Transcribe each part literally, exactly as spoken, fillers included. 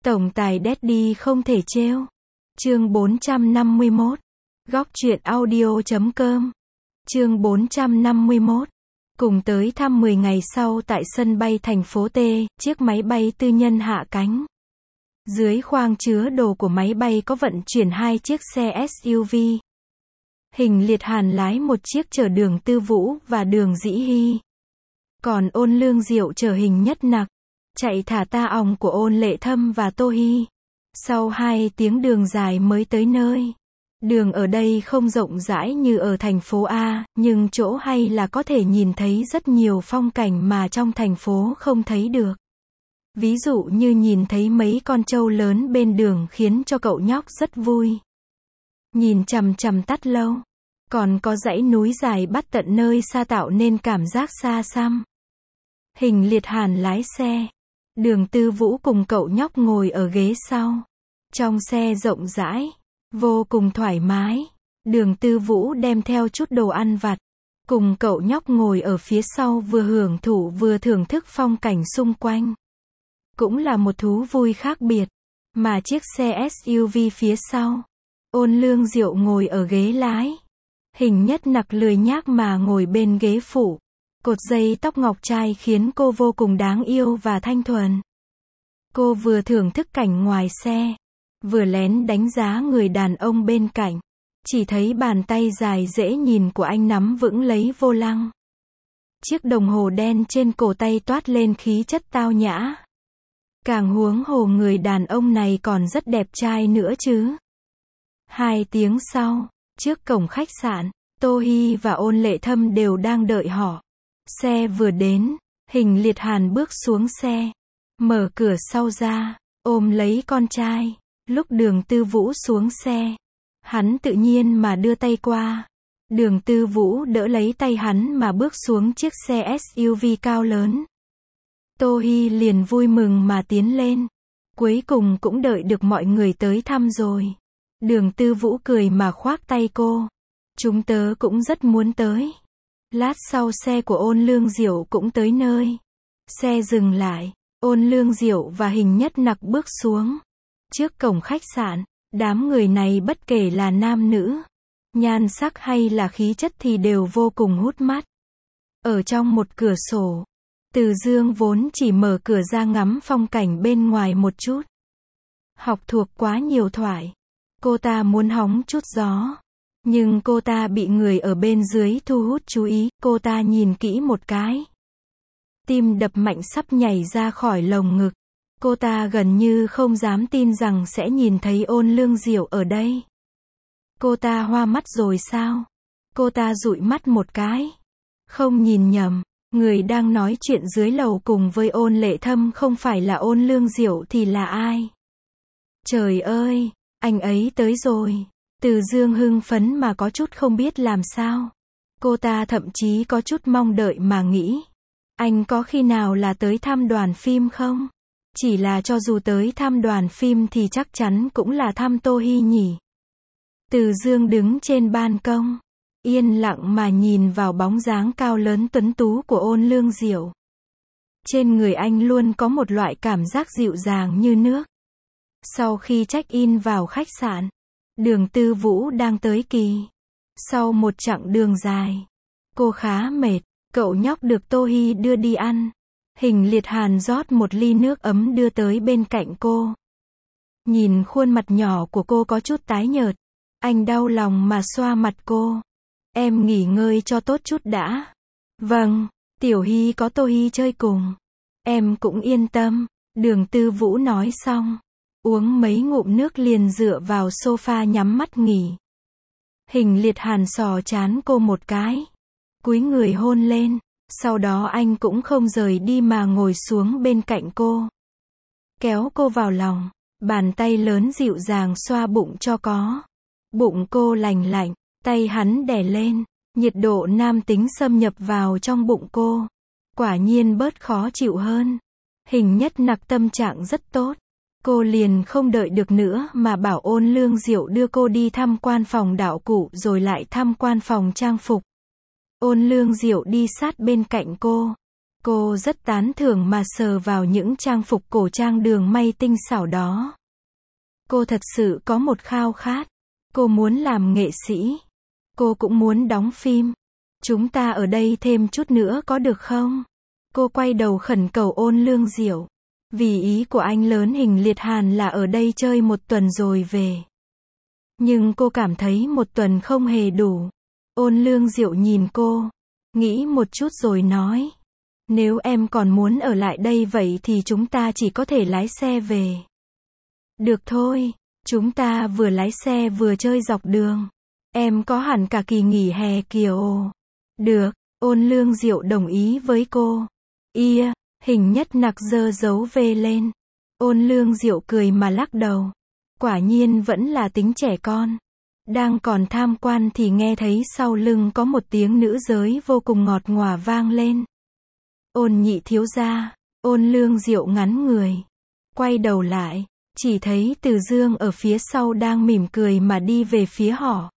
Tổng tài Daddy không thể trêu. Chương bốn trăm năm mươi mốt. Góc truyện audio chấm com. Chương bốn trăm năm mươi mốt. Cùng tới thăm mười ngày sau tại sân bay thành phố T, chiếc máy bay tư nhân hạ cánh. Dưới khoang chứa đồ của máy bay có vận chuyển hai chiếc xe ét u vê. Hình Liệt Hàn lái một chiếc chở Đường Tư Vũ và Đường Dĩ Hy. Còn Ôn Lương Diệu chở Hình Nhất Nặc, chạy thả ta òng của Ôn Lệ Thâm và Tô Hy. Sau hai tiếng đường dài mới tới nơi. Đường ở đây không rộng rãi như ở thành phố A, nhưng chỗ hay là có thể nhìn thấy rất nhiều phong cảnh mà trong thành phố không thấy được. Ví dụ như nhìn thấy mấy con trâu lớn bên đường khiến cho cậu nhóc rất vui. Nhìn chằm chằm Tát Lâu. Còn có dãy núi dài bắt tận nơi xa tạo nên cảm giác xa xăm. Hình Liệt Hàn lái xe. Đường Tư Vũ cùng cậu nhóc ngồi ở ghế sau. Trong xe rộng rãi, vô cùng thoải mái. Đường Tư Vũ đem theo chút đồ ăn vặt. Cùng cậu nhóc ngồi ở phía sau vừa hưởng thụ vừa thưởng thức phong cảnh xung quanh. Cũng là một thú vui khác biệt. Mà chiếc xe ét u vê phía sau, Ôn Lương Diệu ngồi ở ghế lái. Hình Nhất Nặc lười nhác mà ngồi bên ghế phụ. Cột dây tóc ngọc trai khiến cô vô cùng đáng yêu và thanh thuần. Cô vừa thưởng thức cảnh ngoài xe, vừa lén đánh giá người đàn ông bên cạnh. Chỉ thấy bàn tay dài dễ nhìn của anh nắm vững lấy vô lăng. Chiếc đồng hồ đen trên cổ tay toát lên khí chất tao nhã. Càng huống hồ người đàn ông này còn rất đẹp trai nữa chứ. Hai tiếng sau, trước cổng khách sạn, Tô Hy và Ôn Lệ Thâm đều đang đợi họ. Xe vừa đến, Hình Liệt Hàn bước xuống xe, mở cửa sau ra, ôm lấy con trai. Lúc Đường Tư Vũ xuống xe, hắn tự nhiên mà đưa tay qua. Đường Tư Vũ đỡ lấy tay hắn mà bước xuống chiếc xe ét u vê cao lớn. Tô Hy liền vui mừng mà tiến lên. Cuối cùng cũng đợi được mọi người tới thăm rồi. Đường Tư Vũ cười mà khoác tay cô. Chúng tớ cũng rất muốn tới. Lát sau xe của Ôn Lương Diệu cũng tới nơi. Xe dừng lại, Ôn Lương Diệu và Hình Nhất Nặc bước xuống. Trước cổng khách sạn, đám người này bất kể là nam nữ, nhan sắc hay là khí chất thì đều vô cùng hút mắt. Ở trong một cửa sổ, Từ Dương vốn chỉ mở cửa ra ngắm phong cảnh bên ngoài một chút. Học thuộc quá nhiều thoại. Cô ta muốn hóng chút gió. Nhưng cô ta bị người ở bên dưới thu hút chú ý, cô ta nhìn kỹ một cái. Tim đập mạnh sắp nhảy ra khỏi lồng ngực. Cô ta gần như không dám tin rằng sẽ nhìn thấy Ôn Lương Diệu ở đây. Cô ta hoa mắt rồi sao? Cô ta dụi mắt một cái. Không nhìn nhầm, người đang nói chuyện dưới lầu cùng với Ôn Lệ Thâm không phải là Ôn Lương Diệu thì là ai? Trời ơi, anh ấy tới rồi. Từ Dương hưng phấn mà có chút không biết làm sao. Cô ta thậm chí có chút mong đợi mà nghĩ. Anh có khi nào là tới thăm đoàn phim không? Chỉ là cho dù tới thăm đoàn phim thì chắc chắn cũng là thăm Tô Hy nhỉ. Từ Dương đứng trên ban công, yên lặng mà nhìn vào bóng dáng cao lớn tuấn tú của Ôn Lương Diệu. Trên người anh luôn có một loại cảm giác dịu dàng như nước. Sau khi check-in vào khách sạn, Đường Tư Vũ đang tới kỳ. Sau một chặng đường dài, cô khá mệt, cậu nhóc được Tô Hy đưa đi ăn. Hình Liệt Hàn rót một ly nước ấm đưa tới bên cạnh cô. Nhìn khuôn mặt nhỏ của cô có chút tái nhợt, anh đau lòng mà xoa mặt cô. Em nghỉ ngơi cho tốt chút đã. Vâng, Tiểu Hy có Tô Hy chơi cùng. Em cũng yên tâm, Đường Tư Vũ nói xong. Uống mấy ngụm nước liền dựa vào sofa nhắm mắt nghỉ. Hình Liệt Hàn sò chán cô một cái. Cúi người hôn lên. Sau đó anh cũng không rời đi mà ngồi xuống bên cạnh cô. Kéo cô vào lòng. Bàn tay lớn dịu dàng xoa bụng cho có. Bụng cô lành lạnh. Tay hắn đè lên. Nhiệt độ nam tính xâm nhập vào trong bụng cô. Quả nhiên bớt khó chịu hơn. Hình Nhất Nặc tâm trạng rất tốt. Cô liền không đợi được nữa mà bảo Ôn Lương Diệu đưa cô đi tham quan phòng đạo cụ rồi lại tham quan phòng trang phục. Ôn Lương Diệu đi sát bên cạnh cô. Cô rất tán thưởng mà sờ vào những trang phục cổ trang đường may tinh xảo đó. Cô thật sự có một khao khát. Cô muốn làm nghệ sĩ. Cô cũng muốn đóng phim. Chúng ta ở đây thêm chút nữa có được không? Cô quay đầu khẩn cầu Ôn Lương Diệu. Vì ý của anh lớn Hình Liệt Hàn là ở đây chơi một tuần rồi về. Nhưng cô cảm thấy một tuần không hề đủ. Ôn Lương Diệu nhìn cô. Nghĩ một chút rồi nói. Nếu em còn muốn ở lại đây vậy thì chúng ta chỉ có thể lái xe về. Được thôi, chúng ta vừa lái xe vừa chơi dọc đường. Em có hẳn cả kỳ nghỉ hè kìa ồ. Được, Ôn Lương Diệu đồng ý với cô. Ia, Hình Nhất Nặc giơ dấu V lên. Ôn Lương Diệu cười mà lắc đầu. Quả nhiên vẫn là tính trẻ con. Đang còn tham quan thì nghe thấy sau lưng có một tiếng nữ giới vô cùng ngọt ngào vang lên. Ôn Nhị thiếu gia. Ôn Lương Diệu ngắn người. Quay đầu lại, chỉ thấy Từ Dương ở phía sau đang mỉm cười mà đi về phía họ.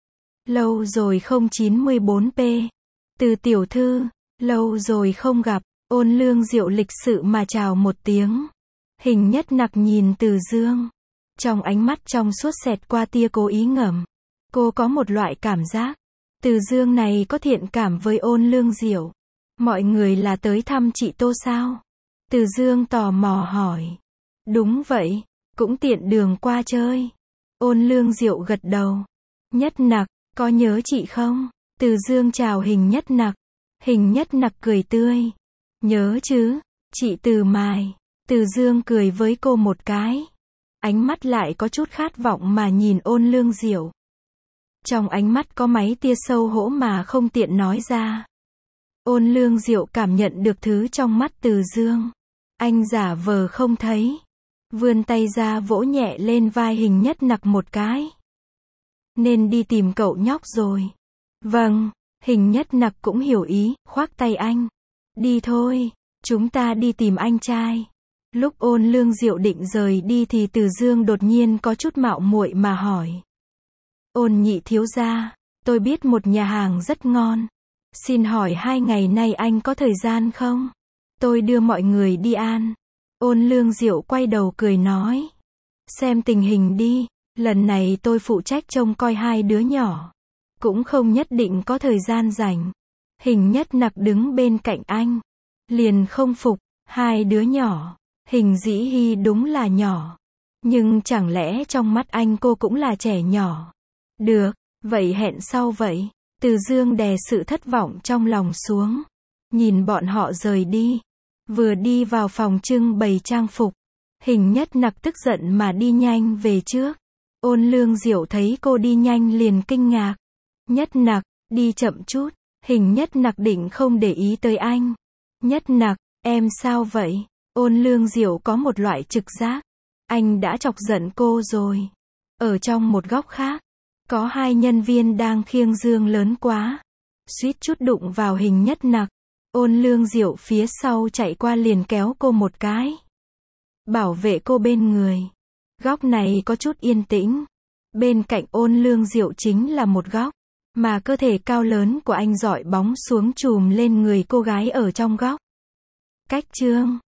Lâu rồi không chín mươi bốn p. Từ tiểu thư, lâu rồi không gặp. Ôn Lương Diệu lịch sự mà chào một tiếng. Hình Nhất Nặc nhìn Từ Dương. Trong ánh mắt trong suốt xẹt qua tia cố ý ngầm. Cô có một loại cảm giác. Từ Dương này có thiện cảm với Ôn Lương Diệu. Mọi người là tới thăm chị Tô sao? Từ Dương tò mò hỏi. Đúng vậy, cũng tiện đường qua chơi. Ôn Lương Diệu gật đầu. Nhất Nặc, có nhớ chị không? Từ Dương chào Hình Nhất Nặc. Hình Nhất Nặc cười tươi. Nhớ chứ, chị Từ Mài. Từ Dương cười với cô một cái. Ánh mắt lại có chút khát vọng mà nhìn Ôn Lương Diệu. Trong ánh mắt có mấy tia sâu hổ mà không tiện nói ra. Ôn Lương Diệu cảm nhận được thứ trong mắt Từ Dương. Anh giả vờ không thấy. Vươn tay ra vỗ nhẹ lên vai Hình Nhất Nặc một cái. Nên đi tìm cậu nhóc rồi. Vâng, Hình Nhất Nặc cũng hiểu ý, khoác tay anh. Đi thôi, chúng ta đi tìm anh trai. Lúc Ôn Lương Diệu định rời đi thì Từ Dương đột nhiên có chút mạo muội mà hỏi. Ôn Nhị thiếu gia, tôi biết một nhà hàng rất ngon. Xin hỏi hai ngày nay anh có thời gian không? Tôi đưa mọi người đi ăn. Ôn Lương Diệu quay đầu cười nói. Xem tình hình đi, lần này tôi phụ trách trông coi hai đứa nhỏ. Cũng không nhất định có thời gian rảnh. Hình Nhất Nặc đứng bên cạnh anh. Liền không phục, hai đứa nhỏ. Hình Dĩ Hi đúng là nhỏ. Nhưng chẳng lẽ trong mắt anh cô cũng là trẻ nhỏ? Được, vậy hẹn sau vậy. Từ Dương đè sự thất vọng trong lòng xuống. Nhìn bọn họ rời đi. Vừa đi vào phòng trưng bày trang phục. Hình Nhất Nặc tức giận mà đi nhanh về trước. Ôn Lương Diệu thấy cô đi nhanh liền kinh ngạc. Nhất Nặc, đi chậm chút. Hình Nhất Nặc định không để ý tới anh. Nhất Nặc, em sao vậy? Ôn Lương Diệu có một loại trực giác. Anh đã chọc giận cô rồi. Ở trong một góc khác, có hai nhân viên đang khiêng dương lớn quá. Suýt chút đụng vào Hình Nhất Nặc. Ôn Lương Diệu phía sau chạy qua liền kéo cô một cái. Bảo vệ cô bên người. Góc này có chút yên tĩnh. Bên cạnh Ôn Lương Diệu chính là một góc. Mà cơ thể cao lớn của anh rọi bóng xuống chùm lên người cô gái ở trong góc. Cách chương